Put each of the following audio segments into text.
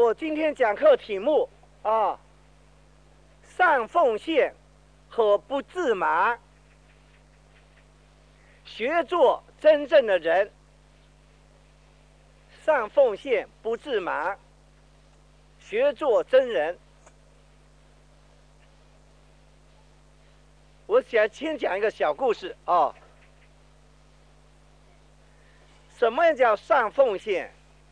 我今天讲课题目啊，善奉献和不自满，学做真正的人。善奉献不自满，学做真人。我想先讲一个小故事啊。什么叫善奉献？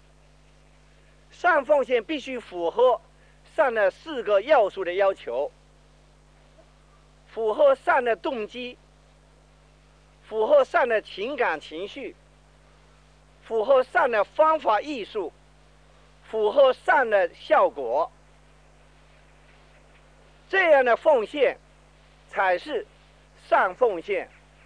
善奉献必须符合善的4个要素的要求，符合善的动机，符合善的情感情绪，符合善的方法艺术，符合善的效果。这样的奉献才是善奉献。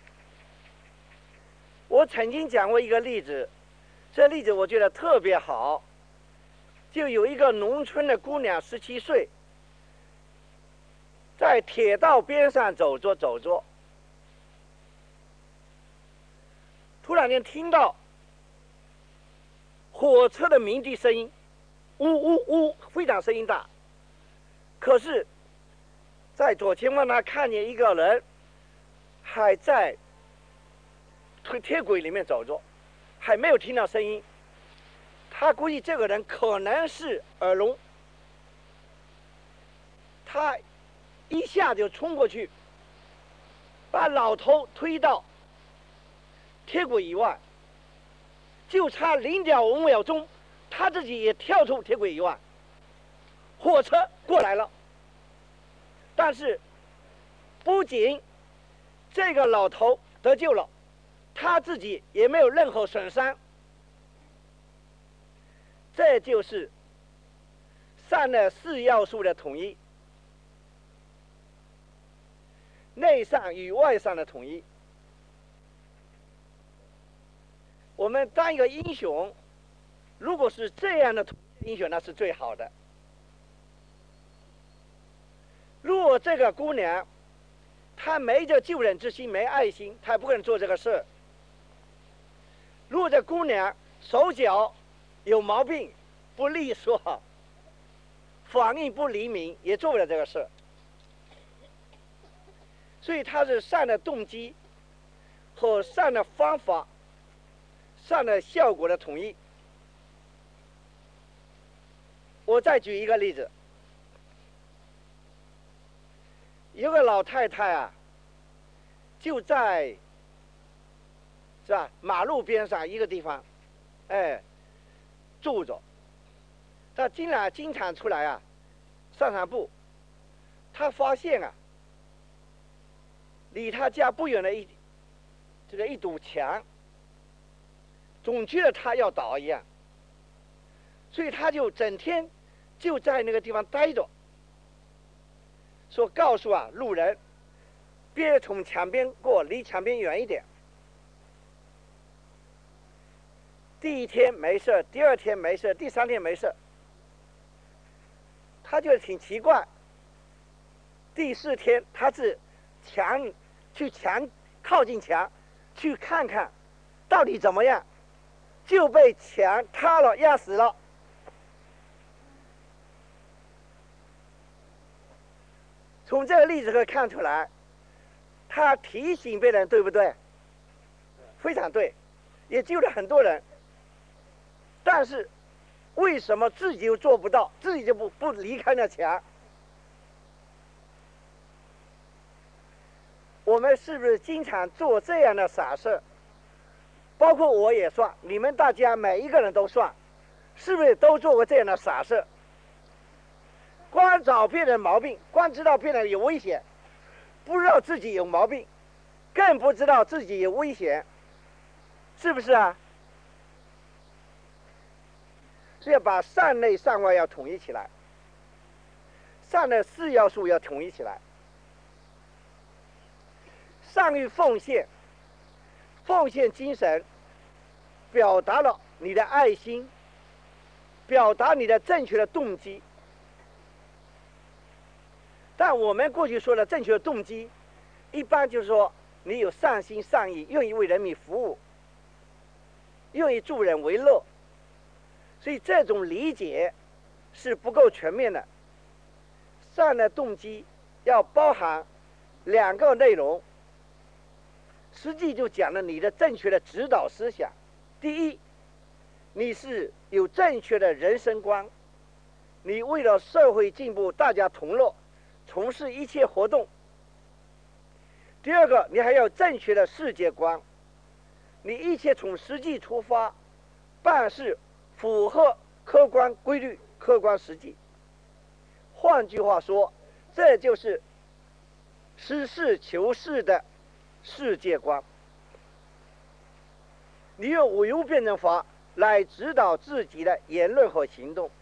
我曾经讲过一个例子，这例子我觉得特别好。就有一个农村的姑娘，17岁，在铁道边上走着，突然间听到火车的鸣笛声音，呜呜呜，非常声音大。可是，在左前方，他看见一个人还在铁轨里面走着，还没有听到声音。他估计这个人可能是耳聋，他一下就冲过去，把老头推到铁轨以外，就差0.5秒钟，他自己也跳出铁轨以外，火车过来了。但是不仅这个老头得救了，他自己也没有任何损伤。这就是善的4要素的统一，内善与外善的统一。我们当一个英雄，如果是这样的英雄，那是最好的。如果这个姑娘她没这救人之心，没爱心，她不可能做这个事。如果这姑娘手脚有毛病，不利索，反应不灵敏，也做不了这个事。所以它是善的动机和善的方法、善的效果的统一。我再举一个例子，有个老太太啊，就在是吧马路边上一个地方，住着。他经常出来啊，散步。他发现啊，离他家不远的一堵墙，总觉得他要倒一样，所以他就整天就在那个地方待着，说告诉路人，别从墙边过，离墙边远一点。第1天没事，第2天没事，第3天没事。他觉得挺奇怪。第4天，他是靠近墙，去看看到底怎么样，就被墙塌了，压死了。从这个例子可以看出来，他提醒别人，对不对？非常对，也救了很多人。但是为什么自己又做不到，自己就不离开那墙？我们是不是经常做这样的傻事？包括我也算，你们大家每一个人都算，是不是都做过这样的傻事？光找别人毛病，光知道别人有危险，不知道自己有毛病，更不知道自己有危险，是不是啊？是要把善内善外要统一起来，善的4要素要统一起来。善于奉献，奉献精神表达了你的爱心，表达你的正确的动机。但我们过去说的正确的动机，一般就是说你有善心善意，愿意为人民服务，愿意助人为乐。所以这种理解是不够全面的。善的动机要包含2个内容，实际就讲了你的正确的指导思想。第一，你是有正确的人生观，你为了社会进步，大家同乐，从事一切活动。第二个，你还要正确的世界观，你一切从实际出发，办事符合客观规律、客观实际。换句话说，这就是实事求是的世界观。你用唯物辩证法来指导自己的言论和行动。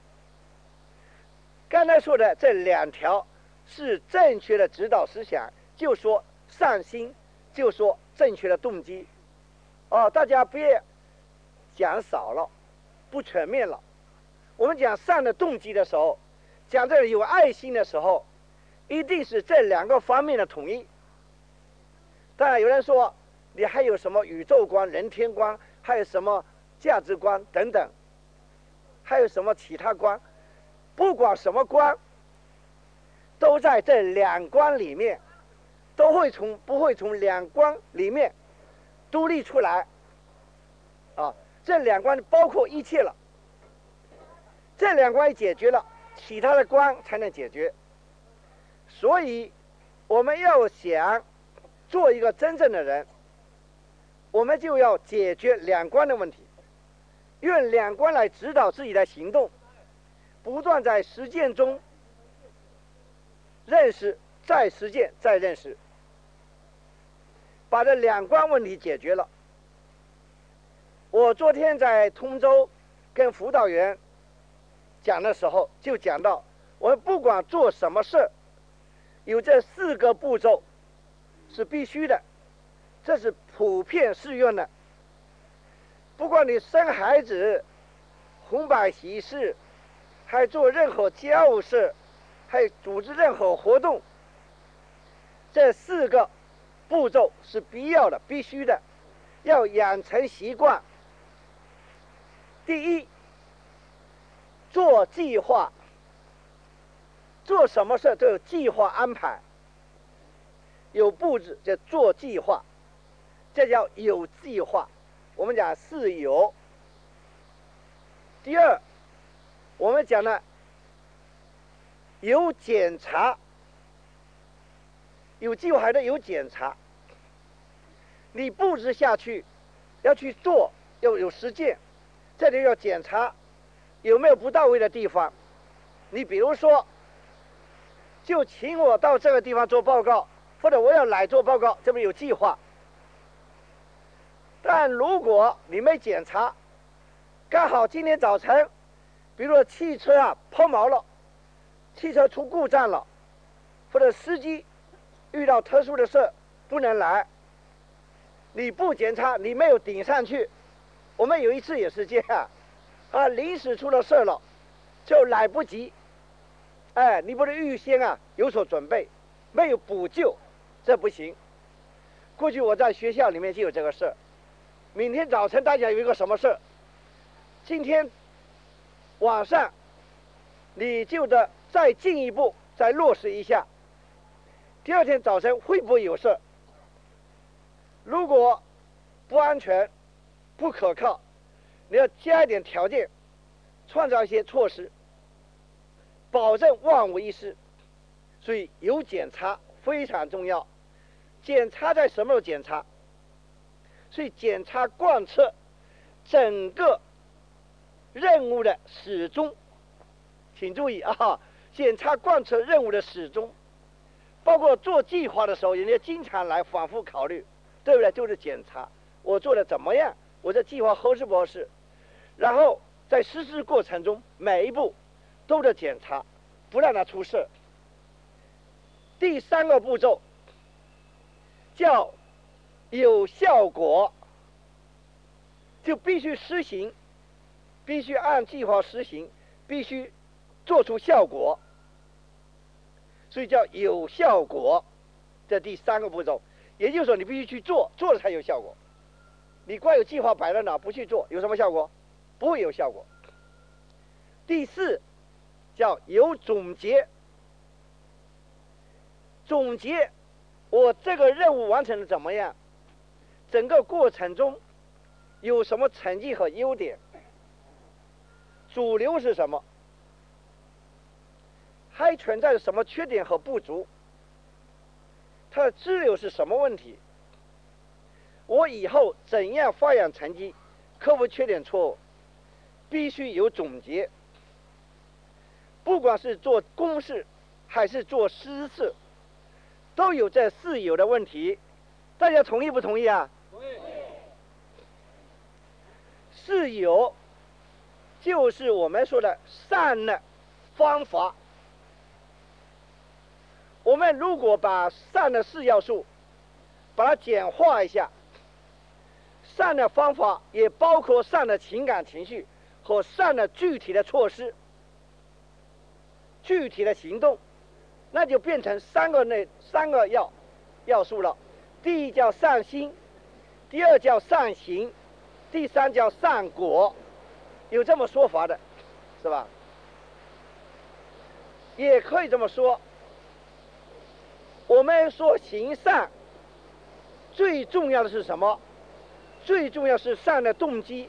刚才说的这2条是正确的指导思想，就说善心，就说正确的动机。大家别讲少了，不全面了。我们讲善的动机的时候，讲这有爱心的时候，一定是这2个方面的统一。当然有人说你还有什么宇宙观、人天观，还有什么价值观等等，还有什么其他观，不管什么观，都在这2观里面，不会从2观里面独立出来。这2观包括一切了。这2观解决了，其他的观才能解决。所以我们要想做一个真正的人，我们就要解决2观的问题，用2观来指导自己的行动，不断在实践中认识，再实践，再认识，把这2观问题解决了。我昨天在通州跟辅导员讲的时候，就讲到我们不管做什么事，有这4个步骤是必须的，这是普遍适用的。不管你生孩子、红白喜事，还做任何家务事，还组织任何活动，这4个步骤是必要的、必须的，要养成习惯。第一，做计划，做什么事都有计划安排，有布置，叫做计划，这叫有计划。我们讲是有。第二，我们讲的有检查，有计划还得有检查。你布置下去，要去做，要有实践，这里要检查有没有不到位的地方。你比如说，就请我到这个地方做报告，或者我要来做报告，这边有计划。但如果你没检查，刚好今天早晨，比如说汽车抛锚了，汽车出故障了，或者司机遇到特殊的事不能来，你不检查，你没有顶上去。我们有一次也是这样，临时出了事了，就来不及。你不能预先有所准备，没有补救，这不行。过去我在学校里面就有这个事，明天早晨大家有一个什么事，今天晚上你就得再进一步再落实一下，第2天早晨会不会有事？如果不安全、不可靠，你要加一点条件，创造一些措施，保证万无一失。所以有检查非常重要。检查在什么时候检查？所以检查贯彻整个任务的始终。请注意检查贯彻任务的始终，包括做计划的时候，人家经常来反复考虑，对不对？就是检查我做的怎么样，我这计划合适不合适。然后在实施过程中，每一步都得检查，不让它出事。第3个步骤叫有效果，就必须施行，必须按计划实行，必须做出效果，所以叫有效果。这第3个步骤，也就是说你必须去做，做了才有效果。你光有计划摆在哪不去做，有什么效果？不会有效果。第4， 叫有总结。总结我这个任务完成的怎么样，整个过程中有什么成绩和优点，主流是什么，还存在着什么缺点和不足，它的支流是什么问题，我以后怎样发扬成绩，克服缺点错误，必须有总结。不管是做公事还是做私事，都有这4有的问题，大家同意不同意啊？同意。4有就是我们说的善的方法。我们如果把善的4要素把它简化一下，善的方法也包括善的情感情绪和善的具体的措施、具体的行动，那就变成3个要素了。第一叫善心，第二叫善行，第3叫善果，有这么说法的，是吧？也可以这么说，我们说行善最重要的是什么？最重要是善的动机。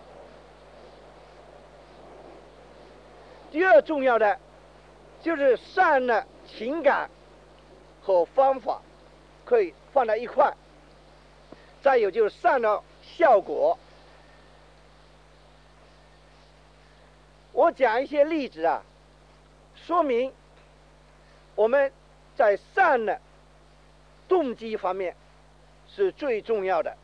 第二重要的就是善的情感和方法，可以放在一块。再有就是善的效果。我讲一些例子啊，说明我们在善的动机方面是最重要的。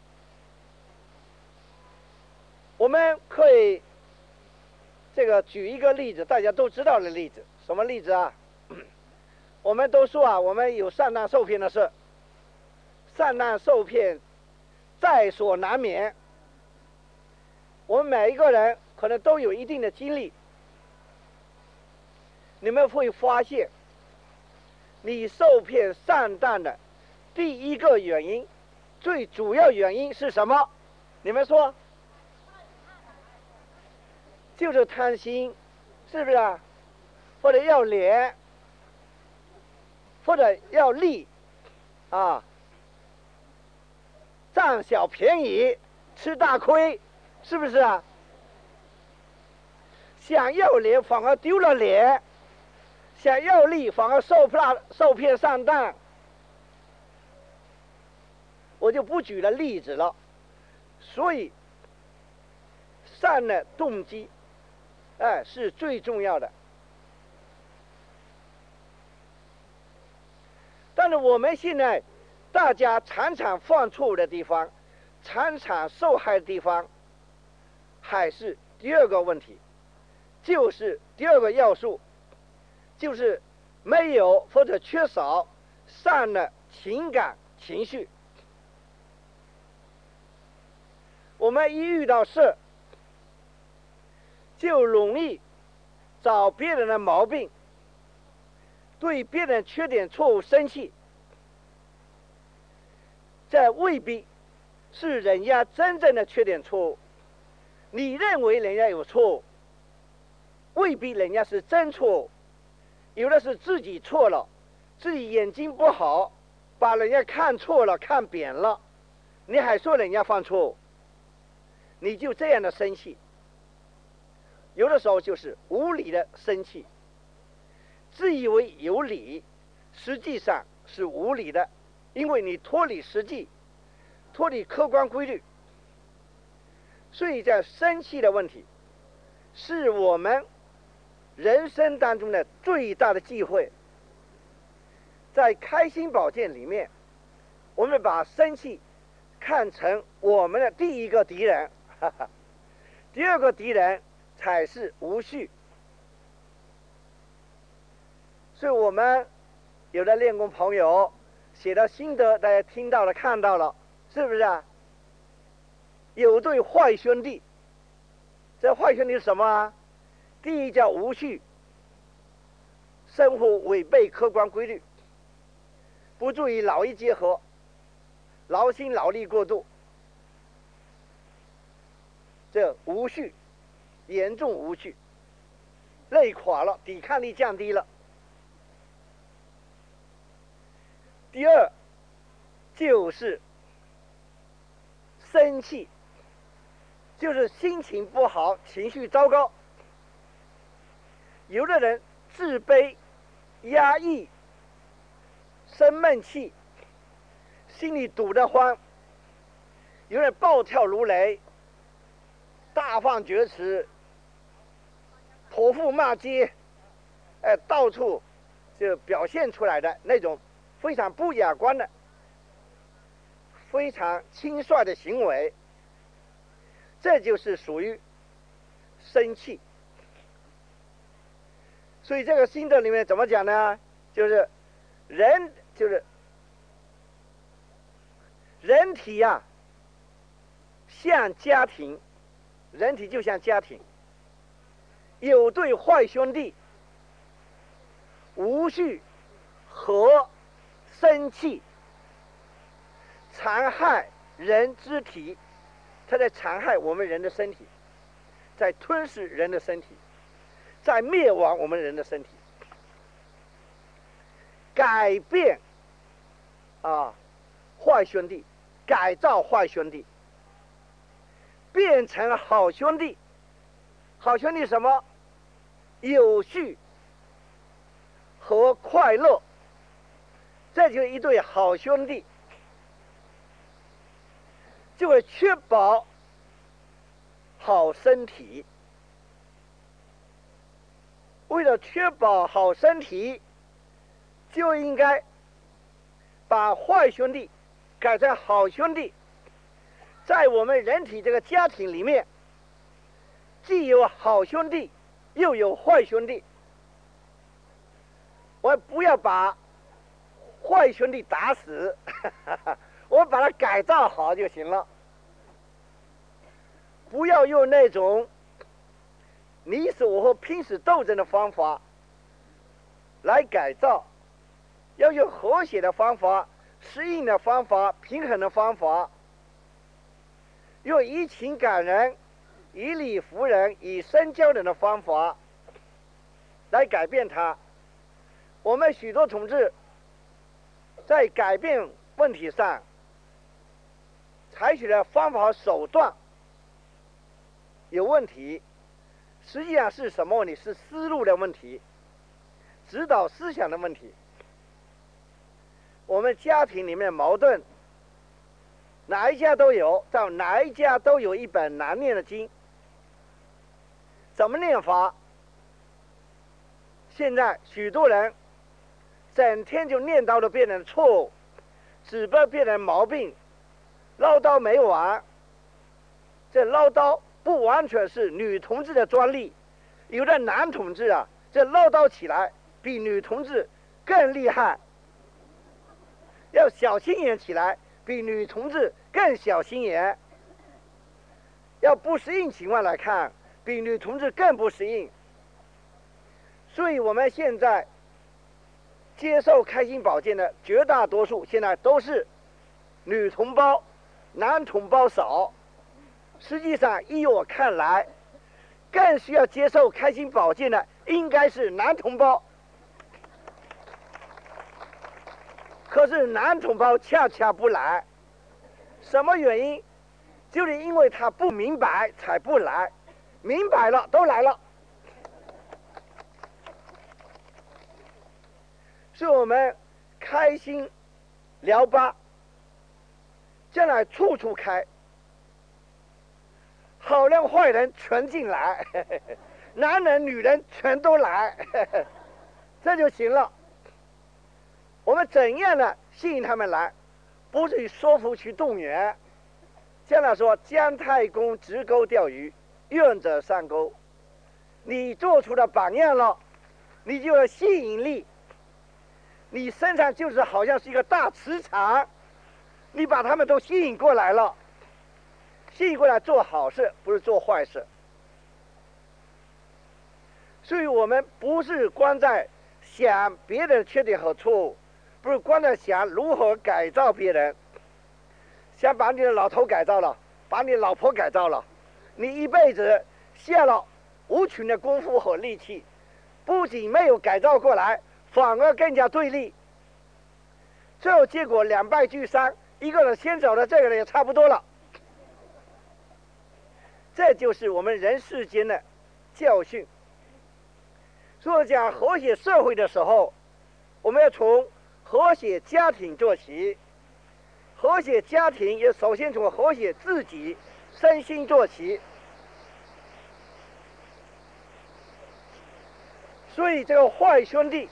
我们可以举一个例子，大家都知道的例子。什么例子啊？我们都说啊，我们有上当受骗的事，上当受骗在所难免。我们每一个人可能都有一定的经历。你们会发现，你受骗上当的第一个原因，最主要原因是什么？你们说？就是贪心，是不是啊？或者要脸，或者要利，啊，占小便宜，吃大亏，是不是啊？想要脸反而丢了脸，想要利反而受骗上当。我就不举了例子了。所以善的动机是最重要的。但是我们现在大家常常犯错误的地方，常常受害的地方，还是第二个问题，就是第二个要素，就是没有或者缺少善的情感情绪。我们一遇到事，就容易找别人的毛病，对别人缺点错误生气，这未必是人家真正的缺点错误。你认为人家有错误，未必人家是真错误，有的是自己错了，自己眼睛不好，把人家看错了，看扁了，你还说人家犯错误，你就这样的生气。有的时候就是无理的生气，自以为有理，实际上是无理的，因为你脱离实际，脱离客观规律。所以在生气的问题是我们人生当中的最大的忌讳。在开心宝鉴里面，我们把生气看成我们的第一个敌人，第二个敌人才是无序。所以我们有的练功朋友写的心得，大家听到了看到了，是不是啊？有对坏兄弟，这坏兄弟是什么啊？第一叫无序，生活违背客观规律，不注意劳逸结合，劳心劳力过度，这无序，严重无序。 累垮了，抵抗力降低了。第二就是生气，就是心情不好，情绪糟糕。有的人自卑、压抑、生闷气，心里堵得慌；有人暴跳如雷，大放厥词，泼妇骂街，到处就表现出来的那种非常不雅观的、非常轻率的行为，这就是属于生气。所以这个心得里面怎么讲呢？就是人体呀，像家庭，人体就像家庭，有对坏兄弟，无序和生气，残害人之体，它在残害我们人的身体，在吞噬人的身体，在灭亡我们人的身体。改变坏兄弟，改造坏兄弟，变成好兄弟。好兄弟什么？有序和快乐，这就是一对好兄弟，就会确保好身体。为了确保好身体，就应该把坏兄弟改成好兄弟。在我们人体这个家庭里面，既有好兄弟，又有坏兄弟。我不要把坏兄弟打死，我把他改造好就行了。不要用那种你死我活、拼死斗争的方法来改造，要用和谐的方法、适应的方法、平衡的方法，用以情感人、以理服人、以身教人的方法来改变它。我们许多同志在改变问题上采取的方法和手段有问题，实际上是什么问题？是思路的问题，指导思想的问题。我们家庭里面矛盾，哪一家都有，但哪一家都有一本难念的经。怎么念法？现在许多人整天就念叨的别人的错误，指责别人毛病，唠叨没完。这唠叨不完全是女同志的专利，有的男同志啊，这唠叨起来比女同志更厉害，要小心眼起来比女同志更小心眼，要不适应情况来看，比女同志更不适应。所以我们现在接受开心保健的绝大多数现在都是女同胞，男同胞少。实际上依我看来，更需要接受开心保健的应该是男同胞。可是男同胞恰恰不来，什么原因？就是因为他不明白才不来，明白了都来了。是我们开心聊吧，将来处处开，好人坏人全进来，男人女人全都来，这就行了。我们怎样的吸引他们来？不是说服去动员。将来说姜太公直钩钓鱼，愿者上钩。你做出了榜样了，你就有吸引力。你身上就是好像是一个大磁场，你把他们都吸引过来了，吸引过来做好事，不是做坏事。所以我们不是光在想别人的缺点和错误，不是光在想如何改造别人，想把你的老头改造了，把你的老婆改造了，你一辈子下了无穷的功夫和力气， 不仅没有改造过来，反而更加对立。最后结果两败俱伤，一个人先走了，这个人也差不多了。这就是我们人世间的教训。所以讲和谐社会的时候，我们要从和谐家庭做起。和谐家庭也首先从和谐自己身心做起。所以这个坏兄弟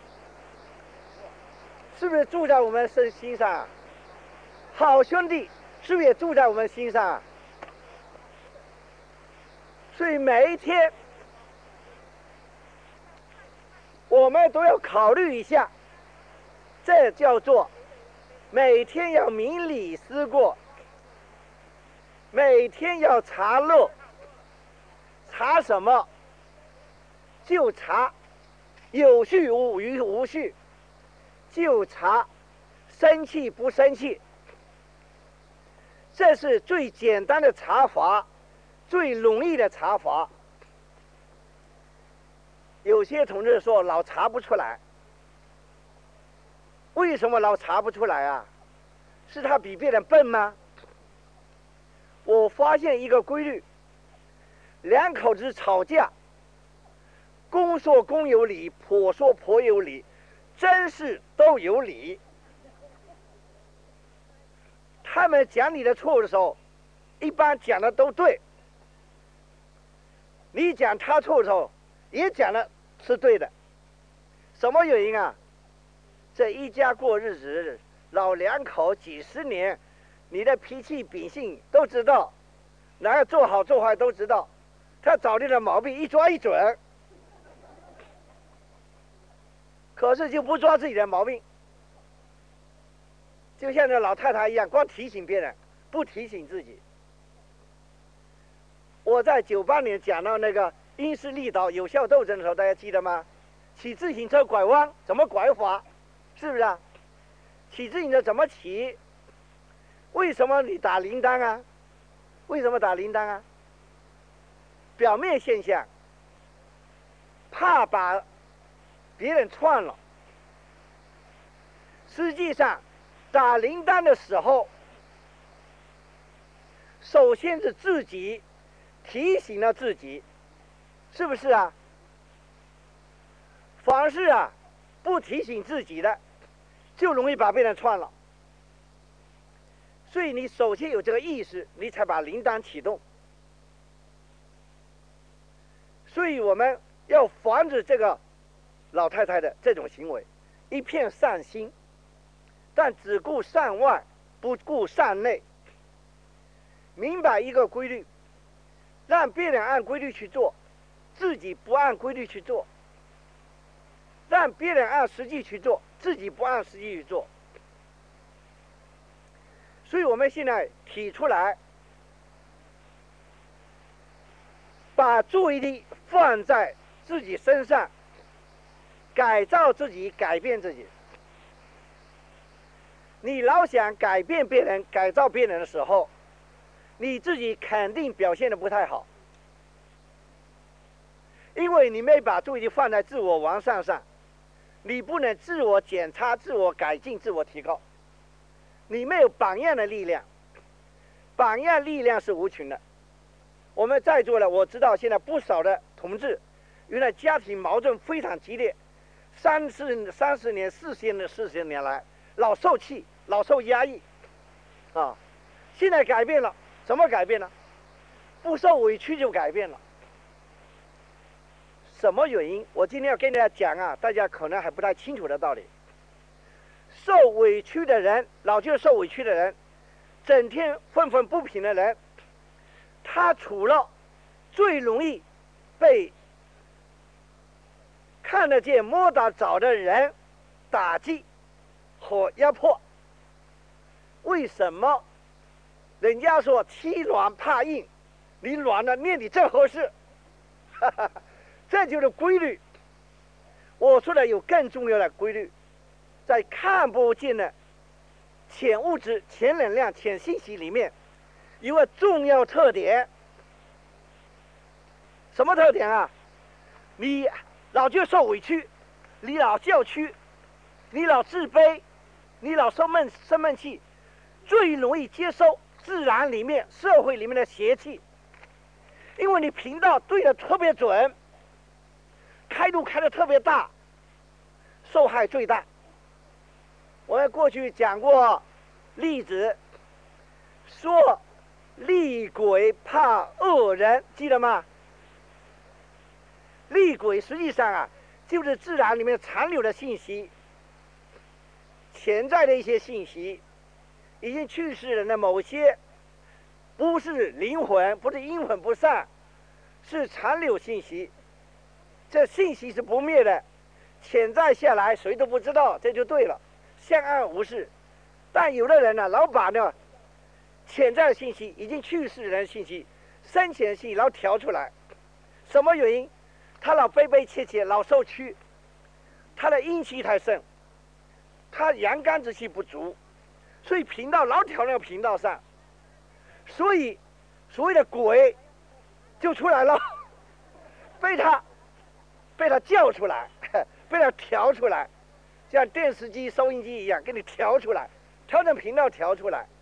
是不是住在我们心上？好兄弟是不是也住在我们心上？所以每一天我们都要考虑一下，这叫做每天要明理思过，每天要查漏。查什么？就查有序与无序，就查生气不生气。这是最简单的查法，最容易的查法。有些同志说老查不出来，为什么老查不出来啊？是他比别人笨吗？我发现一个规律，两口子吵架，公说公有理，婆说婆有理，真是都有理。他们讲你的错误的时候，一般讲的都对。你讲他错的时候，也讲的是对的。什么原因啊？这一家过日子，老两口几十年，你的脾气秉性都知道，哪个做好做坏都知道，他找你的毛病一抓一准。可是就不抓自己的毛病，就像这老太太一样，光提醒别人，不提醒自己。我在98年讲到那个因势利导有效斗争的时候，大家记得吗？骑自行车拐弯怎么拐法？是不是啊？骑自行车怎么骑？为什么你打铃铛啊？为什么打铃铛啊？表面现象，怕把别人串了。实际上打铃铛的时候，首先是自己提醒了自己，是不是啊？凡是啊不提醒自己的，就容易把别人串了。所以你首先有这个意识，你才把铃铛启动。所以我们要防止这个老太太的这种行为，一片善心，但只顾善外，不顾善内。明白一个规律，让别人按规律去做，自己不按规律去做；让别人按实际去做，自己不按实际去做。所以我们现在提出来，把注意力放在自己身上，改造自己，改变自己。你老想改变别人、改造别人的时候，你自己肯定表现得不太好，因为你没把注意力放在自我完善上，你不能自我检查、自我改进、自我提高，你没有榜样的力量，榜样力量是无穷的。我们在座的，我知道现在不少的同志，原来家庭矛盾非常激烈，30年、40年来，老受气，老受压抑，啊，现在改变了，怎么改变呢？不受委屈就改变了。什么原因？我今天要跟大家讲啊，大家可能还不太清楚的道理。受委屈的人，老就是受委屈的人，整天愤愤不平的人，他除了最容易被看得见摸得着的人打击和压迫。为什么？人家说欺软怕硬，你软了念你正合适，这就是规律。我说的有更重要的规律，在看不见的潜物质、潜能量、潜信息里面，有个重要特点。什么特点啊？你老就受委屈，你老叫屈，你老自卑，你老生闷气，最容易接受自然里面、社会里面的邪气，因为你频道对的特别准，开路开的特别大，受害最大。我们过去讲过例子，说厉鬼怕恶人，记得吗？厉鬼实际上啊，就是自然里面残留的信息，潜在的一些信息，已经去世人的某些，不是灵魂，不是阴魂不散，是残留信息。这信息是不灭的，潜在下来谁都不知道，这就对了，相安无事。但有的人呢，老把呢潜在的信息，已经去世人的信息，生前信息老调出来，什么原因？他老悲悲切切，老受屈，他的阴气太盛，他阳刚之气不足，所以频道老调那个频道上，所以所谓的鬼就出来了，被他叫出来，被他调出来，像电视机、收音机一样，给你调出来，调整频道调出来。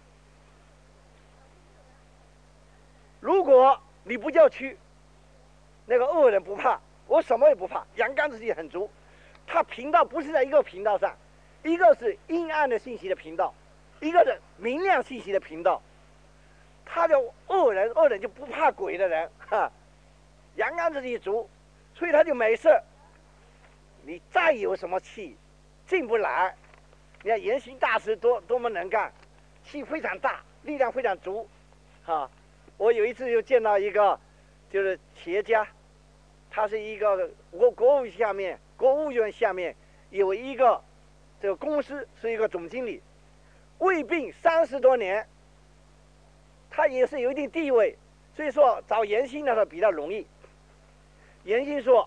如果你不叫屈，那个恶人不怕，我什么也不怕，阳刚之气很足。他频道不是在一个频道上，一个是阴暗的信息的频道，一个是明亮信息的频道。他叫恶人就不怕鬼的人，阳刚之气足，所以他就没事。你再有什么气，进不来。你看严行大师多么能干，气非常大，力量非常足，我有一次就见到一个，就是企业家，他是一个国务院下面有一个这个公司是一个总经理，胃病30多年，他也是有一定地位，所以说找严行的时候比较容易。严行说：“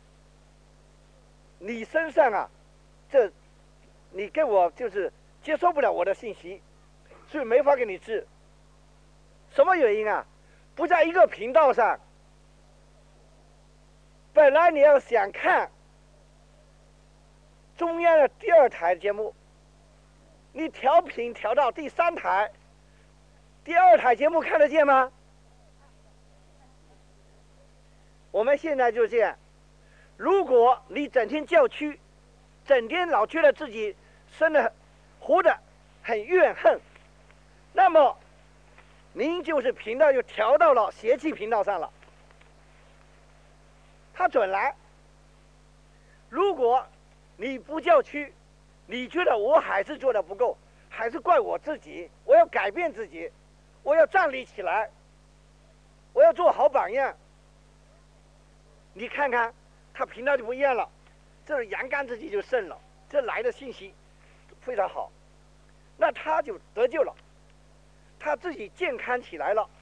你身上啊，你给我就是接受不了我的信息，所以没法给你治。什么原因啊？不在一个频道上。本来你要想看中央的第2台节目，你调频调到第3台，第2台节目看得见吗？我们现在就这样，如果你整天叫屈，整天老觉得自己活得很怨恨，那么您就是频道就调到了邪气频道上了，他准来。如果你不叫屈，你觉得我还是做得不够，还是怪我自己，我要改变自己，我要站立起来，我要做好榜样。你看看他频道就不一样了，这是阳刚之气就盛了，这来的信息非常好，那他就得救了，他自己健康起来了。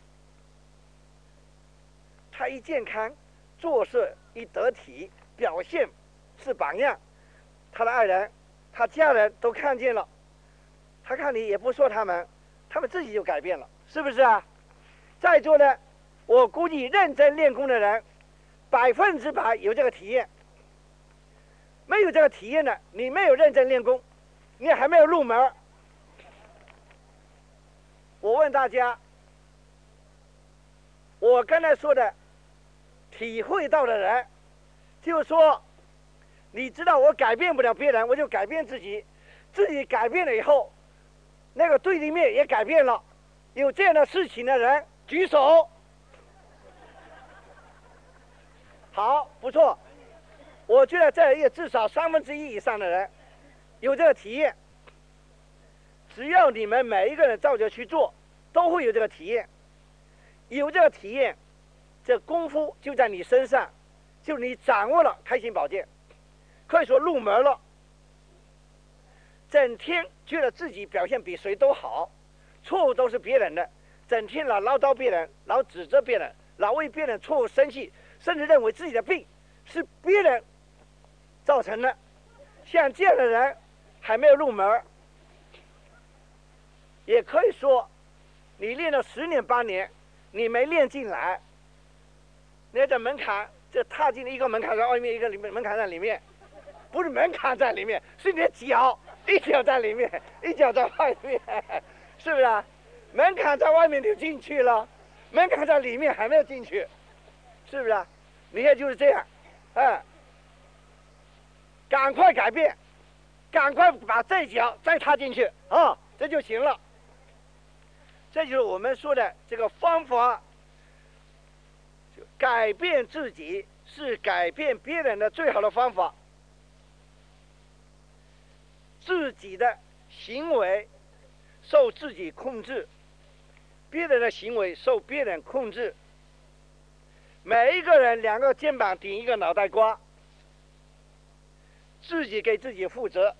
他一健康，做事一得体，表现是榜样，他的爱人、他家人都看见了，他看你也不说他们自己就改变了，是不是啊？在座的，我估计认真练功的人100%有这个体验。没有这个体验的，你没有认真练功，你还没有入门。我问大家，我刚才说的体会到的人，就是说，你知道我改变不了别人，我就改变自己，自己改变了以后，那个对立面也改变了。有这样的事情的人举手。好，不错。我觉得这也至少1/3以上的人有这个体验。只要你们每一个人照着去做，都会有这个体验。有这个体验，这功夫就在你身上，就你掌握了开心宝剑，可以说入门了。整天觉得自己表现比谁都好，错误都是别人的，整天老唠叨别人，老指责别人，老为别人错误生气，甚至认为自己的病是别人造成的。像这样的人还没有入门，也可以说你练了10年8年，你没练进来，那这门槛这踏进了一个门槛在外面，一个门槛在里面，不是门槛在里面，是你的脚，一脚在里面，一脚在外面，是不是啊？门槛在外面就进去了，门槛在里面还没有进去，是不是啊？你看就是这样，赶快改变，赶快把这一脚再踏进去啊，这就行了。这就是我们说的这个方法，就改变自己是改变别人的最好的方法。自己的行为受自己控制，别人的行为受别人控制。每一个人两个肩膀顶一个脑袋瓜，自己给自己负责。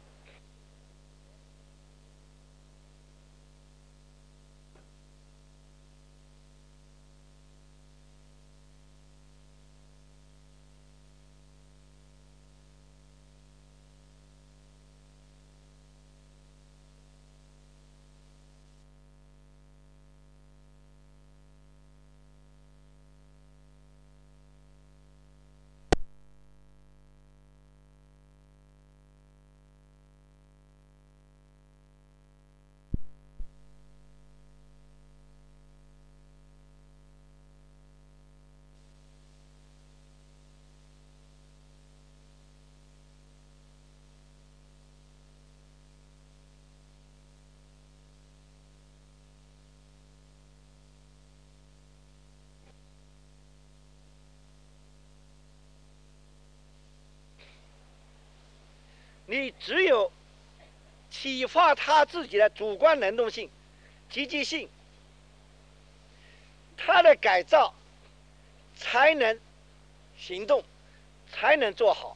你只有启发他自己的主观能动性、积极性，他的改造才能行动，才能做好。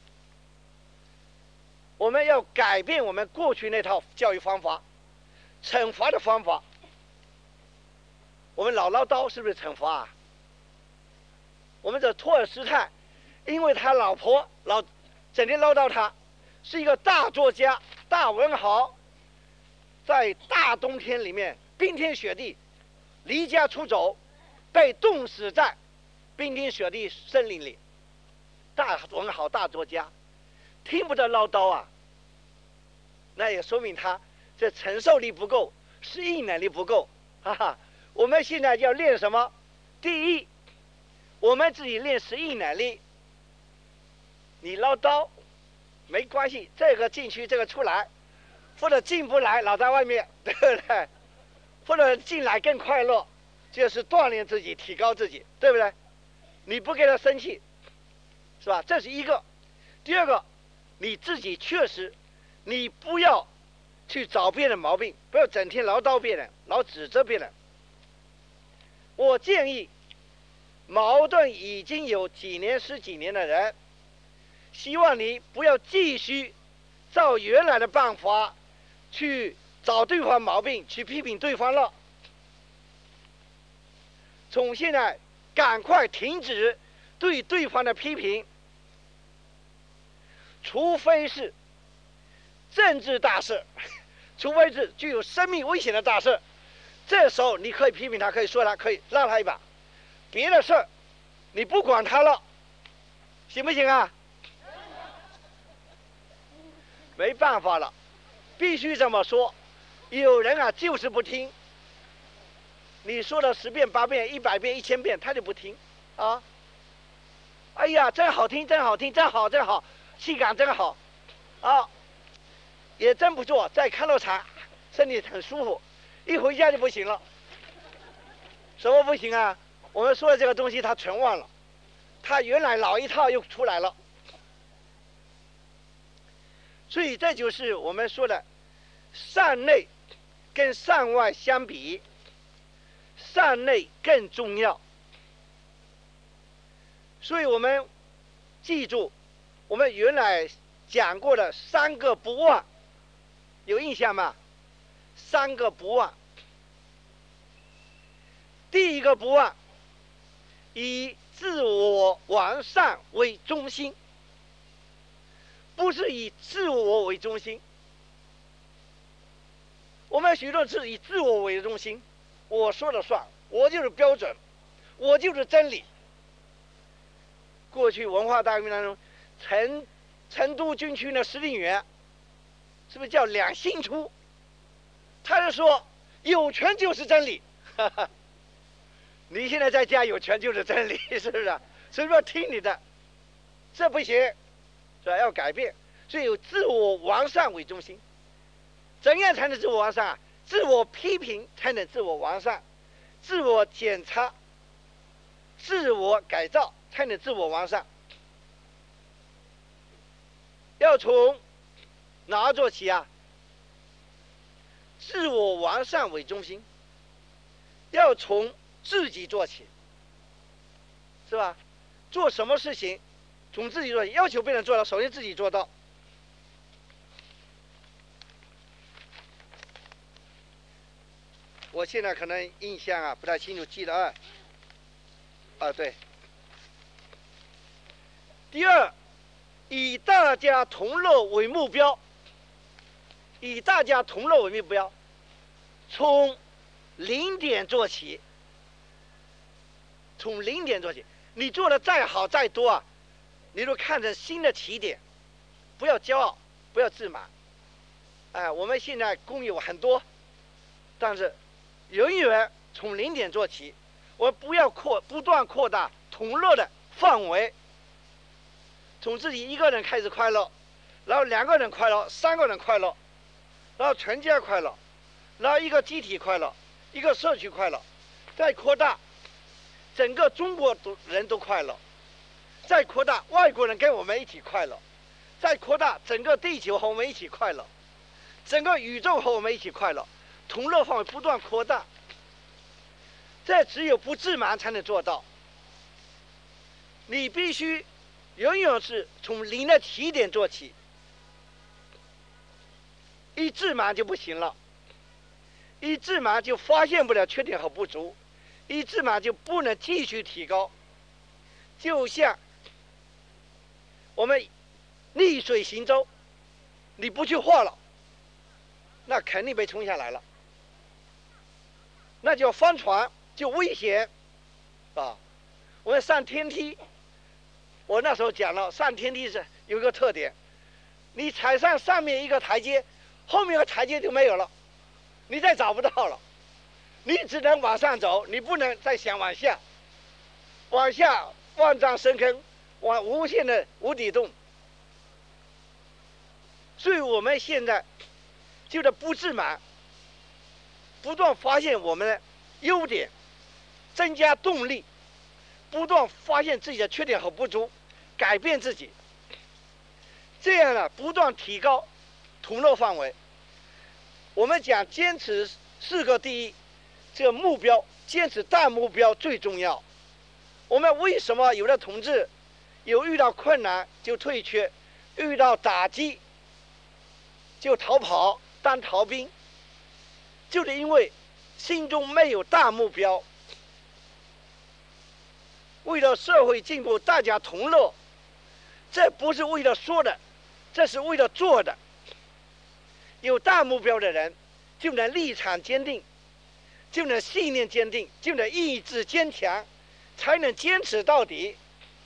我们要改变我们过去那套教育方法，惩罚的方法。我们老唠叨是不是惩罚啊？我们这托尔斯泰，因为他老婆整天唠叨他，是一个大作家、大文豪，在大冬天里面冰天雪地离家出走，被冻死在冰天雪地森林里。大文豪、大作家，听不得唠叨啊，那也说明他这承受力不够，适应能力不够，哈哈。我们现在要练什么？第一，我们自己练适应能力。你唠叨没关系，这个进去，这个出来，或者进不来，老在外面，对不对？或者进来更快乐，就是锻炼自己，提高自己，对不对？你不给他生气，是吧？这是一个。第二个，你自己确实，你不要去找别人毛病，不要整天唠叨别人，老指责别人。我建议，矛盾已经有几年、十几年的人，希望你不要继续照原来的办法去找对方毛病，去批评对方了。从现在赶快停止对对方的批评，除非是政治大事，除非是具有生命危险的大事，这时候你可以批评他，可以说他，可以拉他一把。别的事儿你不管他了，行不行啊？没办法了，必须这么说。有人啊就是不听，你说了10遍、8遍、100遍、1000遍，他就不听啊。哎呀，真好听，真好听，真好，真好，气感真好啊，也真不错。再看到场，身体很舒服，一回家就不行了。什么不行啊？我们说的这个东西他全忘了，他原来老一套又出来了。所以这就是我们说的善内跟善外相比，善内更重要。所以我们记住我们原来讲过的3个不忘，有印象吗？3个不忘。第一个不忘，以自我完善为中心，不是以自我为中心。我们许多是以自我为中心，我说了算，我就是标准，我就是真理。 过去文化大革命当中，成都军区的司令员，是不是叫两兴初？他就说有权就是真理。你现在在家有权就是真理，是不是？所以说听你的，这不行，是吧？要改变，所以有自我完善为中心。怎样才能自我完善啊？自我批评才能自我完善，自我检查、自我改造才能自我完善。要从哪做起啊？自我完善为中心，要从自己做起，是吧？做什么事情，从自己做起，要求别人做到，首先自己做到。我现在可能印象啊不太清楚，记得对。第二，以大家同乐为目标，以大家同乐为目标，从零点做起，从零点做起。你做的再好再多啊，你都看成新的起点，不要骄傲，不要自满。我们现在工友很多，但是永远从零点做起，我不要不断扩大同乐的范围，从自己一个人开始快乐，然后2个人快乐，3个人快乐，然后全家快乐，然后一个集体快乐，一个社区快乐，再扩大，整个中国人都快乐，再扩大外国人跟我们一起快乐，再扩大整个地球和我们一起快乐，整个宇宙和我们一起快乐。同乐范围不断扩大，这只有不自满才能做到。你必须永远是从零的起点做起，一自满就不行了，一自满就发现不了缺点和不足，一自满就不能继续提高。就像我们逆水行舟，你不去画了，那肯定被冲下来了。那就翻船，就危险，我们上天梯，我那时候讲了，上天梯是有一个特点，你踩上上面一个台阶，后面的台阶就没有了，你再找不到了，你只能往上走，你不能再想往下，往下万丈深坑，往无限的无底洞。所以我们现在就是不自满，不断发现我们的优点，增加动力，不断发现自己的缺点和不足，改变自己，这样呢不断提高同乐范围。我们讲坚持4个第一，这个目标，坚持大目标最重要。我们为什么有的同志有遇到困难就退却，遇到打击就逃跑当逃兵，就是因为心中没有大目标。为了社会进步，大家同乐，这不是为了说的，这是为了做的。有大目标的人，就能立场坚定，就能信念坚定，就能意志坚强，才能坚持到底。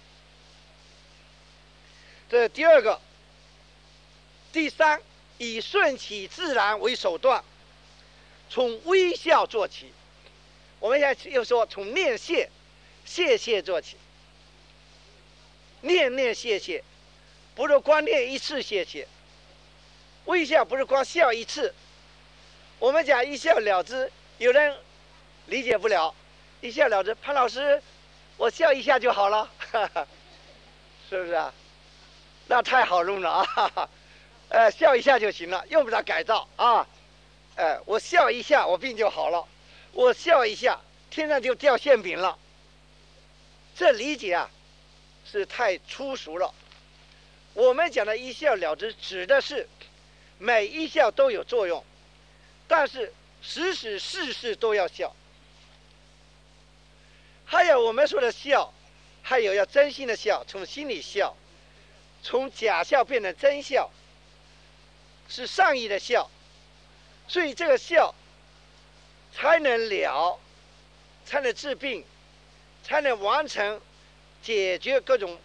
这是第2个。第3，以顺其自然为手段，从微笑做起。我们现在又说从念谢谢做起，念谢谢，不是光念一次谢谢。微笑不是光笑一次，我们讲一笑了之，有人理解不了，一笑了之，潘老师，我笑一下就好了，是不是啊？那太好弄了啊！笑一下就行了，用不着改造啊！我笑一下，我病就好了；我笑一下，天上就掉馅饼了。这理解啊，是太粗俗了。我们讲的一笑了之，指的是每一笑都有作用，但是时时事事都要笑。还有我们说的笑，还有要真心的笑，从心里笑，从假笑变成真笑，是善意的笑。所以这个笑才能了，才能治病，才能完成解决各种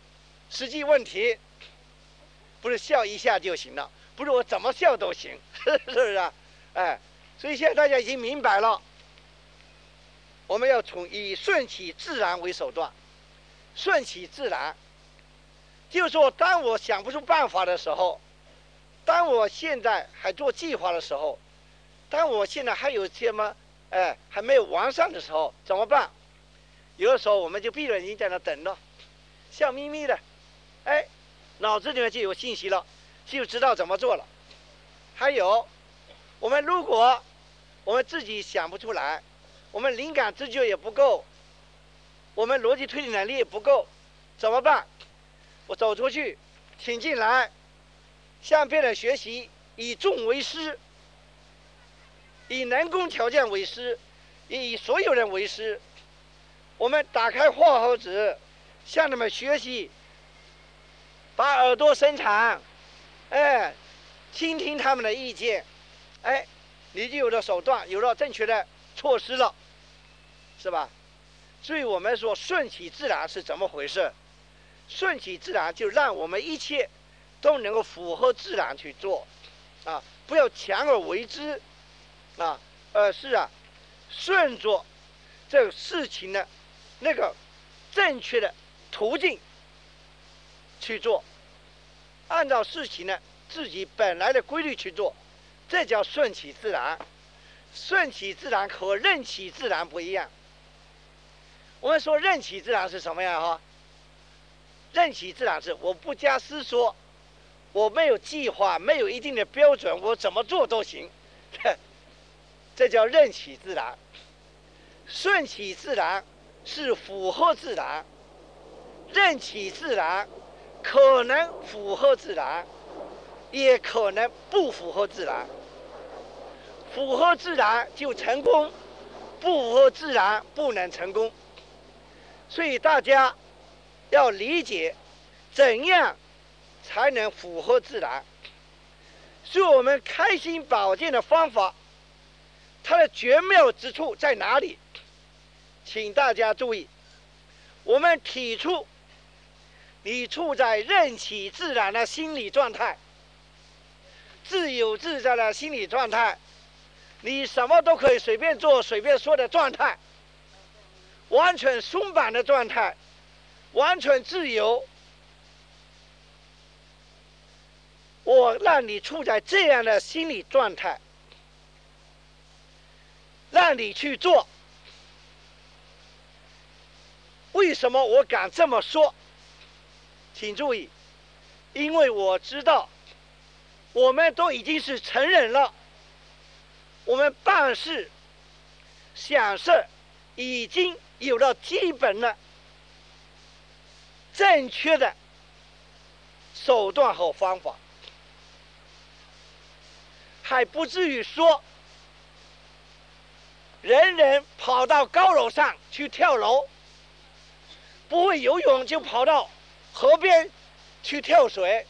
实际问题不是笑一下就行了，不是我怎么笑都行，是不是啊？哎，所以现在大家已经明白了，我们要以顺其自然为手段。顺其自然，就是说，当我想不出办法的时候，当我现在还做计划的时候，当我现在还有些还没有完善的时候，怎么办？有的时候我们就闭着眼睛在那等着，笑眯眯的，脑子里面就有信息了，就知道怎么做了。还有，如果我们自己想不出来，我们灵感直觉也不够，我们逻辑推理能力也不够，怎么办？我走出去，请进来，向别人学习，以众为师，以人工条件为师，以所有人为师。我们打开话匣子，向他们学习，把耳朵伸长，倾听他们的意见，你就有了手段，有了正确的措施了，是吧？所以我们说顺其自然是怎么回事？顺其自然就让我们一切都能够符合自然去做，不要强而为之，而是顺着这个事情的那个正确的途径去做，按照事情呢自己本来的规律去做，这叫顺其自然。顺其自然和任其自然不一样。我们说任其自然是什么样？任其自然是我不加思索，我没有计划，没有一定的标准，我怎么做都行，这叫任其自然。顺其自然是符合自然，任其自然可能符合自然，也可能不符合自然。符合自然就成功，不符合自然不能成功。所以大家要理解怎样才能符合自然。所以我们开心保健的方法，它的绝妙之处在哪里？请大家注意，我们提出你处在任其自然的心理状态，自由自在的心理状态，你什么都可以随便做随便说的状态，完全松绑的状态，完全自由。我让你处在这样的心理状态，让你去做。为什么我敢这么说？请注意，因为我知道我们都已经是成人了，我们办事想事已经有了基本的正确的手段和方法，还不至于说人人跑到高楼上去跳楼，不会游泳就跑到河边去跳水。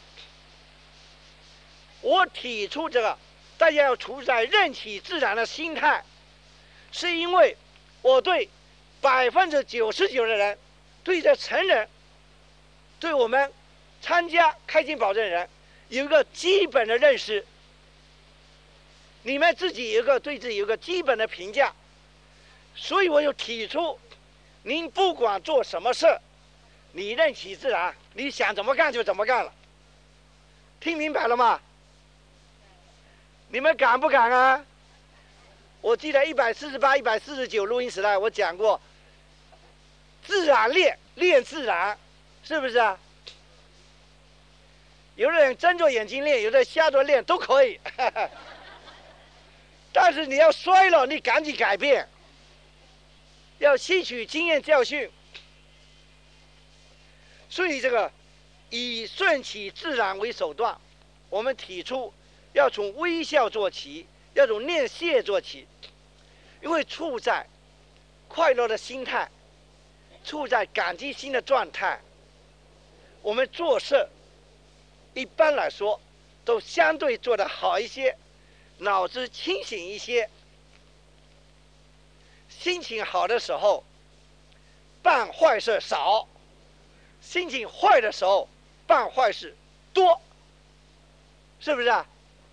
我提出这个大家要处在任其自然的心态，是因为我对99%的人，对这成人，对我们参加开心保证人有一个基本的认识，你们自己对自己有个基本的评价。所以我就提出，您不管做什么事，你任其自然，你想怎么干就怎么干了。听明白了吗？你们敢不敢啊？我记得148、149录音时代我讲过，自然练自然，是不是啊？有的人睁着眼睛练，有的人瞎着练都可以。但是你要摔了，你赶紧改变，要吸取经验教训。所以这个以顺其自然为手段，我们提出要从微笑做起，要从念谢做起。因为处在快乐的心态，处在感激心的状态，我们做事一般来说都相对做得好一些，脑子清醒一些。心情好的时候，办坏事少， 心情坏的时候办坏事多，是不是啊？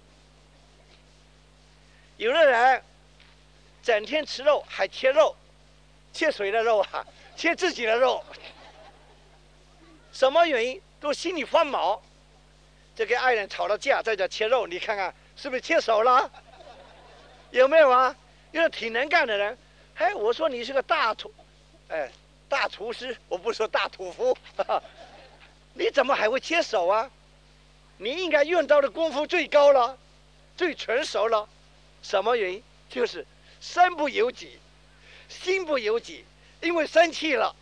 有的人整天吃肉，还切肉，切谁的肉啊？切自己的肉。什么原因？都心里发毛。这跟爱人吵了架，在这切肉，你看看是不是切手了？有没有啊？因为挺能干的人，哎，我说你是个大厨师，我不说大屠夫，你怎么还会切手啊？你应该用刀的功夫最高了，最成熟了。什么原因？就是身不由己，心不由己，因为生气了。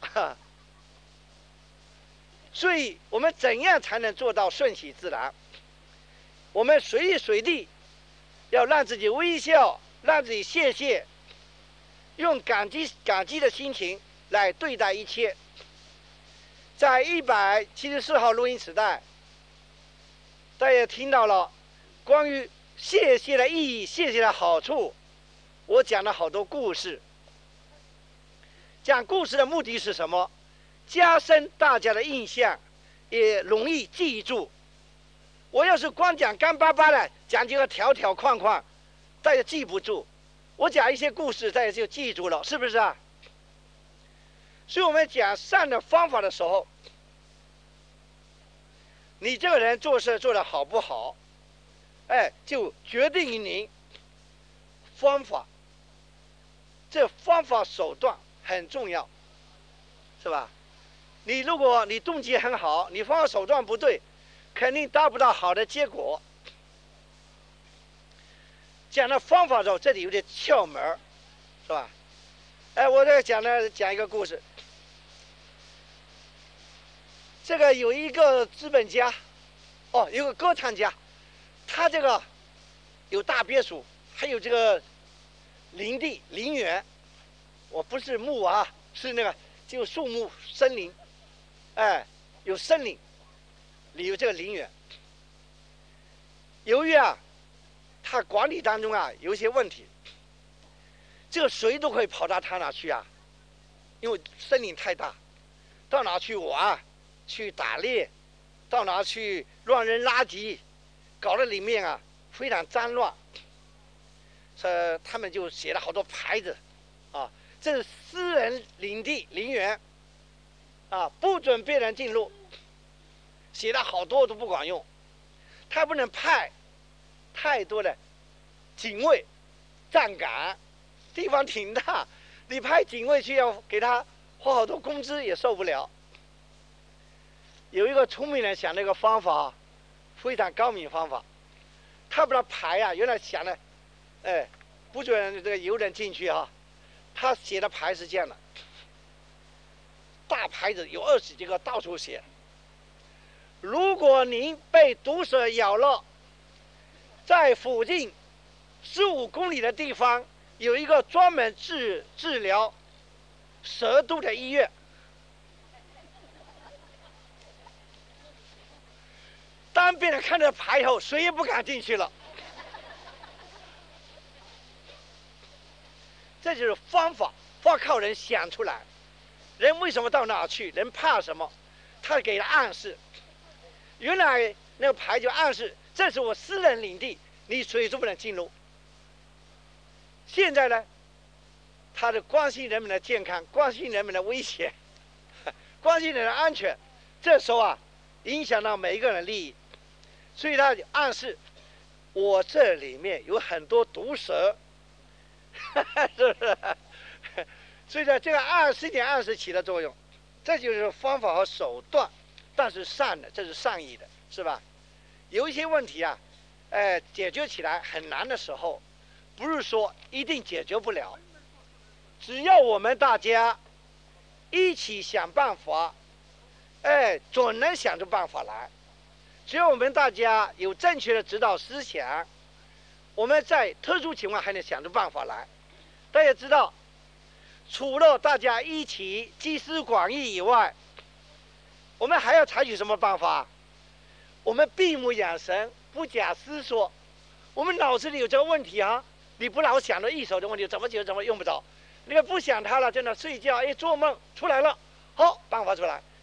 所以我们怎样才能做到顺其自然？我们随时随地要让自己微笑，让自己谢谢，用感激的心情来对待一切。在174号录音时代，大家也听到了关于谢谢的意义、谢谢的好处。我讲了好多故事。讲故事的目的是什么？加深大家的印象，也容易记住。我要是光讲干巴巴的，讲几个条条框框，大家记不住。我讲一些故事，大家就记住了，是不是啊？所以我们讲善的方法的时候，你这个人做事做得好不好，就决定于您方法。这方法手段很重要，是吧？如果你动机很好，你方法手段不对，肯定达不到好的结果。讲到方法的时候，这里有点窍门，是吧？我这讲一个故事。这个有一个资本家，有个歌唱家，他这个有大别墅，还有这个林园。我不是木啊，是那个就树木森林，有森林，里有这个林园。由于他管理当中有一些问题，这个谁都可以跑到他那去因为森林太大，到哪去玩，去打猎，到哪去乱扔垃圾，搞得里面非常脏乱。他们就写了好多牌子这是私人领地林园不准别人进入，写了好多都不管用。他不能派太多的警卫站岗，地方挺大，你派警卫去要给他花好多工资也受不了。有一个聪明人想了一个方法，非常高明方法。他把牌原来想的不准这个游人进去他写的牌是这样的，大牌子有20几个，到处写。如果您被毒蛇咬了，在附近15公里的地方有一个专门治疗蛇毒的医院。当别人看到牌以后，谁也不敢进去了。这就是方法，靠人想出来。人为什么到哪去？人怕什么？他给了暗示。原来那个牌就暗示，这是我私人领地，你谁都不能进入。现在呢，他的关心人们的健康，关心人们的危险，关心人的安全。这时候影响到每一个人的利益，所以他就暗示我这里面有很多毒蛇。是不是？所以呢，这个一点暗示起了作用，这就是方法和手段，但是善的，这是善意的，是吧？有一些问题解决起来很难的时候，不是说一定解决不了，只要我们大家一起想办法，总能想出办法来。只要我们大家有正确的指导思想，我们在特殊情况还能想出办法来。大家知道，除了大家一起集思广益以外，我们还要采取什么办法？我们闭目养神，不假思索。我们脑子里有这个问题你不老想着一手的问题，怎么解决怎么用不着。那个不想它了，在那睡觉，做梦出来了，好，办法出来，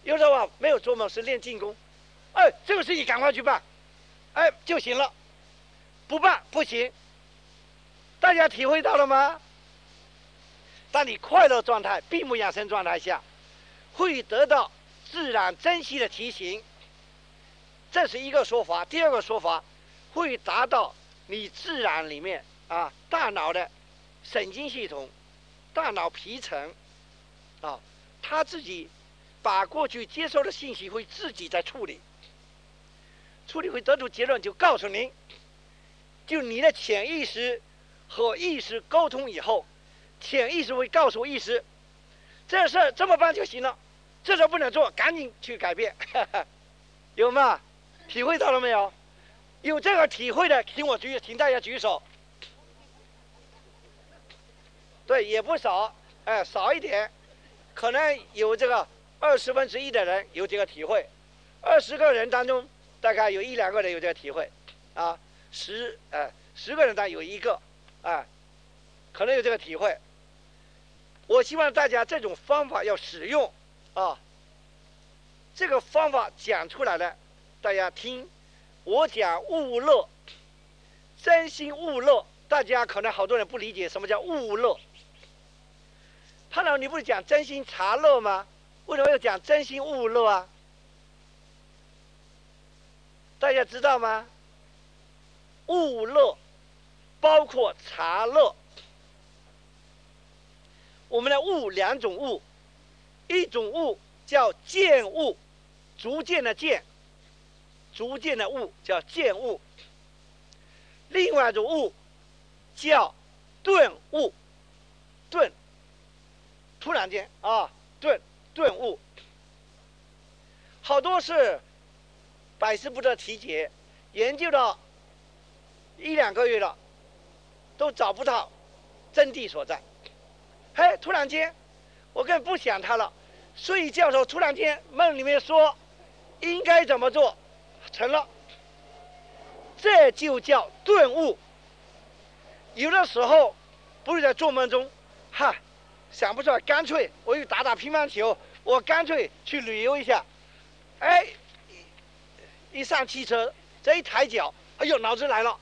有时候啊，没有做梦是练静功，哎，这个事情赶快去办，哎就行了，不办不行。大家体会到了吗？当你快乐状态、闭目养神状态下，会得到自然珍惜的提醒，这是一个说法。第二个说法，会达到你自然里面啊大脑的神经系统、大脑皮层啊，它自己把过去接收的信息会自己在处理，会得出结论，就告诉您，就你的潜意识和意识沟通以后，潜意识会告诉意识，这事这么办就行了，这事不能做，赶紧去改变。有吗？体会到了没有？有这个体会的，请大家举手。对，也不少，哎，少一点，可能有这个1/20的人有这个体会，20个人当中大概有1、2个人有这个体会，啊，10个人当中有1个，可能有这个体会。我希望大家这种方法要使用，啊，这个方法讲出来了，大家听，我讲悟乐，真心悟乐，大家可能好多人不理解什么叫悟乐。潘老，你不是讲真心察乐吗？为什么要讲真心悟乐啊？大家知道吗？悟乐包括察乐。我们的悟2种悟，一种悟叫见悟，逐渐的见，逐渐的悟叫见悟；另外一种悟叫顿悟，顿，突然间啊，顿悟。好多是百思不得其解，研究到1、2个月了，都找不到真谛所在。嘿，突然间，我根本不想他了。睡觉的时候，突然间梦里面说应该怎么做，成了，这就叫顿悟。有的时候不是在做梦中，想不出来，干脆我去打乒乓球，我干脆去旅游一下。哎，一上汽车，这一抬脚，哎呦，脑子来了，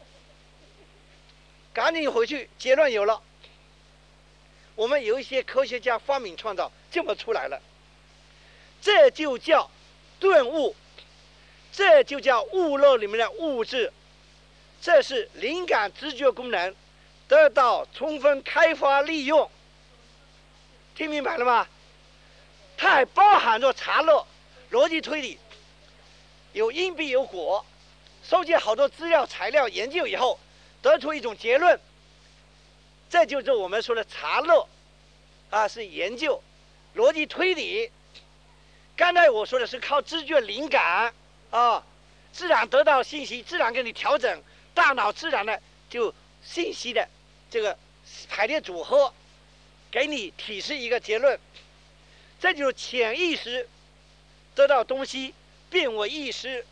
赶紧回去，结论有了。我们有一些科学家发明创造这么出来了，这就叫顿悟，这就叫悟乐里面的悟字，这是灵感直觉功能得到充分开发利用。听明白了吗？它还包含着察乐、逻辑推理，有因必有果，收集好多资料材料研究以后，得出一种结论，这就是我们说的察乐，是研究逻辑推理。刚才我说的是靠知觉灵感自然得到信息，自然给你调整，大脑自然的就信息的这个排列组合，给你提示一个结论。这就是潜意识得到东西变为意识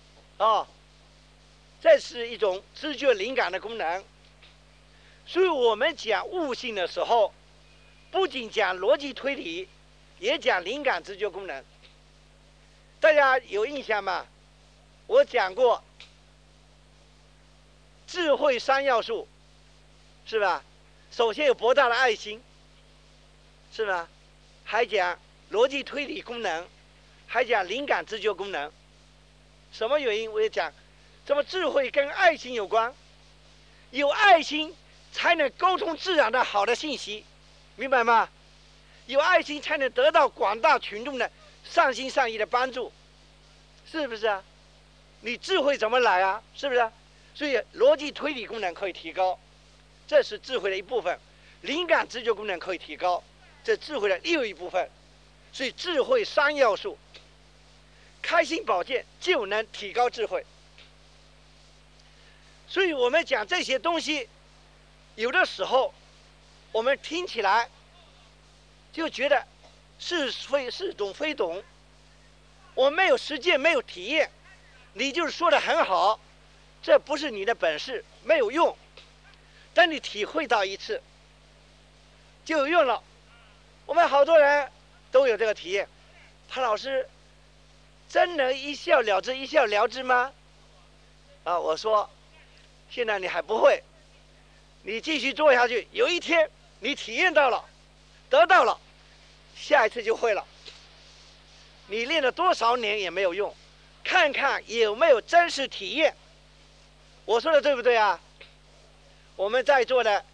这是一种知觉灵感的功能。所以我们讲悟性的时候，不仅讲逻辑推理，也讲灵感直觉功能。大家有印象吗？我讲过智慧3要素，是吧？首先有博大的爱心，是吧？还讲逻辑推理功能，还讲灵感直觉功能。什么原因？我也讲，怎么智慧跟爱心有关？有爱心才能沟通自然的好的信息，明白吗？有爱心才能得到广大群众的善心善意的帮助，是不是啊？你智慧怎么来啊？是不是啊？所以逻辑推理功能可以提高，这是智慧的一部分；灵感直觉功能可以提高，这智慧的另一部分。所以智慧3要素，开心保健就能提高智慧。所以我们讲这些东西，有的时候我们听起来就觉得是懂非懂，我没有实践，没有体验，你就是说的很好，这不是你的本事，没有用。等你体会到一次，就有用了。我们好多人都有这个体验。 潘老师，真能一笑了之，一笑了之吗？啊，我说，现在你还不会，你继续做下去，有一天你体验到了，得到了，下一次就会了。你练了多少年也没有用，看看有没有真实体验。我说的对不对啊？我们在座的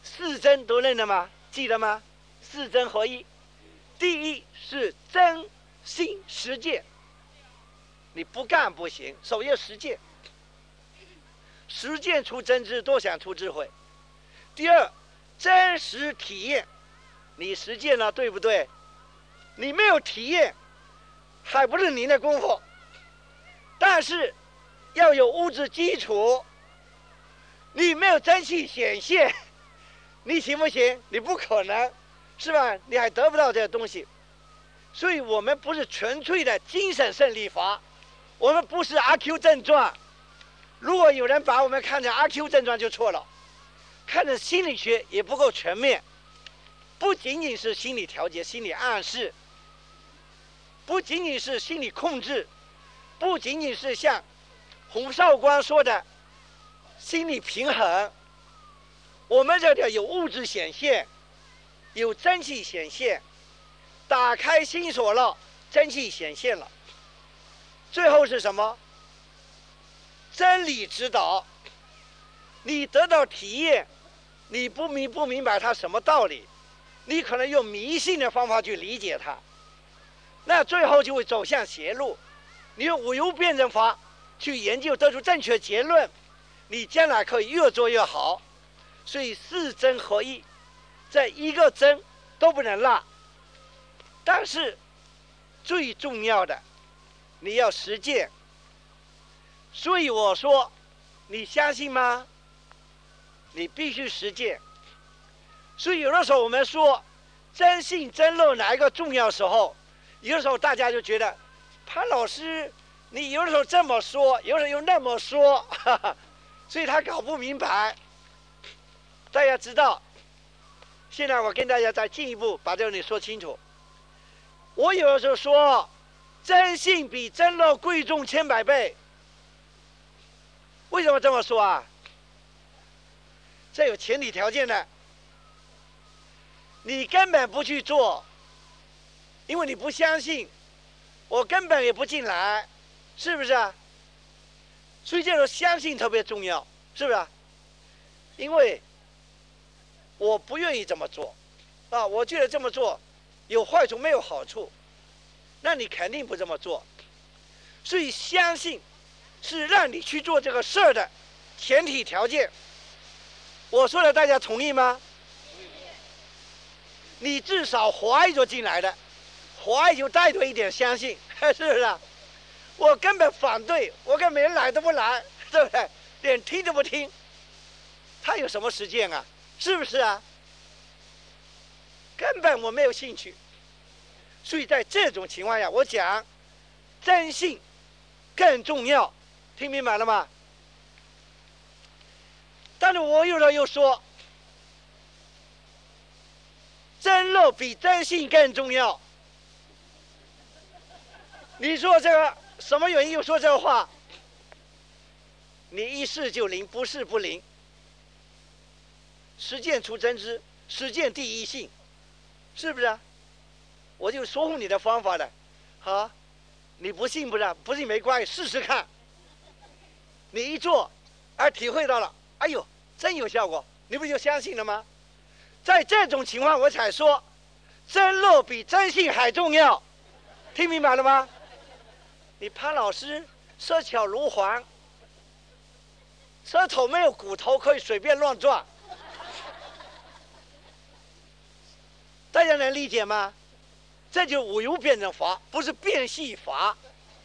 4真都认了吗？记得吗？4真合一。第一是真心实践，你不干不行，首要实践。实践出真知，多想出智慧。第二，真实体验，你实践了对不对？你没有体验，还不是您的功夫。但是要有物质基础，你没有真气显现，你行不行？你不可能，是吧？你还得不到这个东西。所以我们不是纯粹的精神胜利法，我们不是阿 Q 症状。如果有人把我们看成阿 Q 症状就错了，看成心理学也不够全面，不仅仅是心理调节、心理暗示，不仅仅是心理控制，不仅仅是像洪绍光说的心理平衡，我们这里有物质显现，有真气显现，打开心锁了，真气显现了。最后是什么？真理指导，你得到体验，你不明白它什么道理，你可能用迷信的方法去理解它，那最后就会走向邪路。你用无忧辩证法去研究，得出正确结论，你将来可以越做越好。所以4真合一，这一个真都不能落。但是最重要的，你要实践。所以我说，你相信吗？你必须实践。所以有的时候我们说真信真漏哪一个重要时候，有的时候大家就觉得潘老师你有的时候这么说，有的时候又那么说，所以他搞不明白。大家知道，现在我跟大家再进一步把这个你说清楚。我有的时候说真信比真漏贵重千百倍。为什么这么说啊？这有前提条件的。你根本不去做，因为你不相信，我根本也不进来，是不是啊？所以这种相信特别重要，是不是啊？因为我不愿意这么做，啊，我觉得这么做有坏处没有好处，那你肯定不这么做。所以相信是让你去做这个事儿的前提条件。我说的大家同意吗？你至少怀疑就进来的，怀疑就带着一点相信，是不是啊？我根本反对，我根本连来都不来，对不对？连听都不听，他有什么实践啊？是不是啊？根本我没有兴趣。所以在这种情况下，我讲真信更重要，听明白了吗？但是我有时候又说真漏比真信更重要。你说这个什么原因又说这个话？你一试就灵，不试不灵。实践出真知，实践第一性，是不是啊？我就说服你的方法的，好，你不信不是？不信没关系，试试看。你一做，而体会到了，哎呦，真有效果，你不就相信了吗？在这种情况，我才说，真漏比真信还重要，听明白了吗？你潘老师舌巧如簧，舌头没有骨头，可以随便乱撞，大家能理解吗？这就是无忧辩证法，不是变戏法，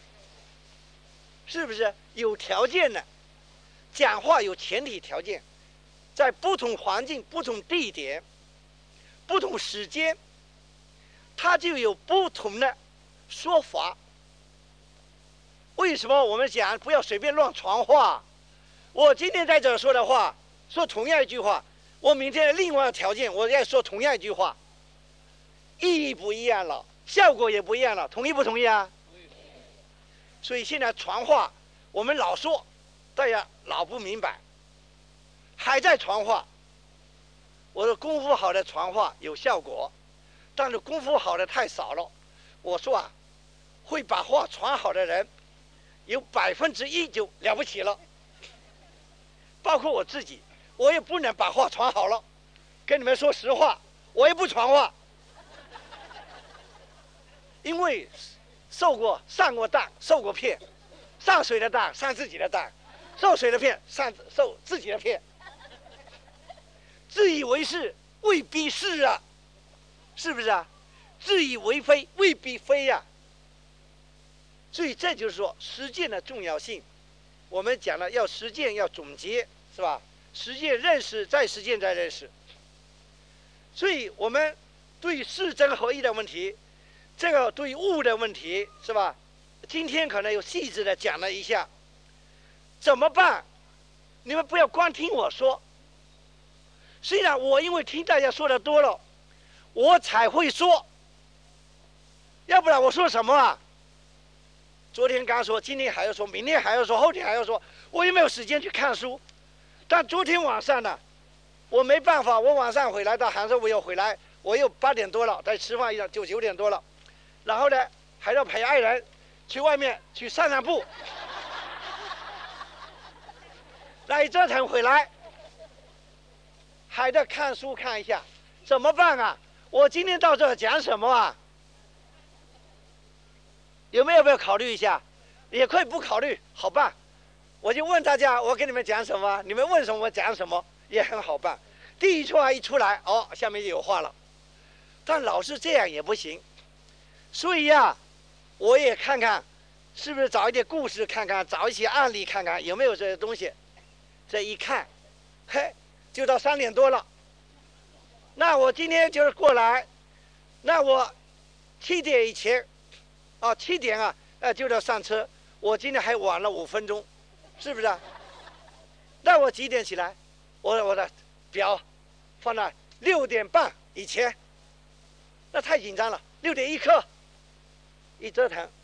是不是？有条件的，讲话有前提条件，在不同环境、不同地点、不同时间，它就有不同的说法。为什么我们讲不要随便乱传话？我今天在这儿说的话，说同样一句话，我明天另外的条件我要说同样一句话，意义不一样了， 效果也不一样了，同意不同意啊？所以现在传话，我们老说，大家老不明白，还在传话。我说功夫好的传话有效果，但是功夫好的太少了。我说啊，会把话传好的人，有1%就了不起了。包括我自己，我也不能把话传好了。跟你们说实话，我也不传话，因为上过当，受过骗，上谁的当，上自己的当，受谁的骗，受自己的骗。自以为是未必是啊，是不是啊？自以为非未必非呀。所以这就是说实践的重要性。我们讲了要实践，要总结，是吧？实践认识，再实践再认识。所以我们对事真合一的问题，这个对物的问题，是吧？今天可能有细致的讲了一下，怎么办？你们不要光听我说。虽然我因为听大家说的多了，我才会说，要不然我说什么啊？昨天刚说，今天还要说，明天还要说，后天还要说，我也没有时间去看书。但昨天晚上呢，我没办法，我晚上回来到杭州，我又回来，我又8点多了，再吃饭一样就9点多了，然后呢还要陪爱人去外面去散散步，那一折腾回来。还得看书看一下，怎么办啊？我今天到这儿讲什么啊？有没有考虑一下？也可以不考虑，好办。我就问大家，我跟你们讲什么？你们问什么我讲什么，也很好办。第一句话一出来，哦，下面就有话了。但老是这样也不行，所以呀，我也看看，是不是找一点故事看看，找一些案例看看，有没有这些东西。这一看，嘿。就到3点多了，那我今天就是过来，那我7点以前，啊7点啊，就要上车，我今天还晚了5分钟，是不是啊？那我几点起来？我的表放在6点半以前，那太紧张了，6点1刻，一折腾